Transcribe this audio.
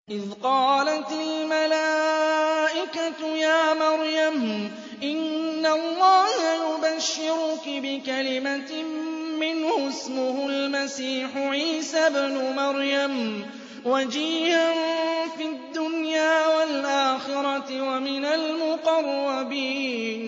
إِذْ قَالَتِ الْمَلَائِكَةُ يَا مَرْيَمُ إِنَّ اللَّهَ يُبَشِّرُكِ بِكَلِمَةٍ مِّنْهُ اسْمُهُ الْمَسِيحُ عِيسَى ابْنُ مَرْيَمَ وَجِيهًا فِي الدُّنْيَا وَالْآخِرَةِ وَمِنَ الْمُقَرَّبِينَ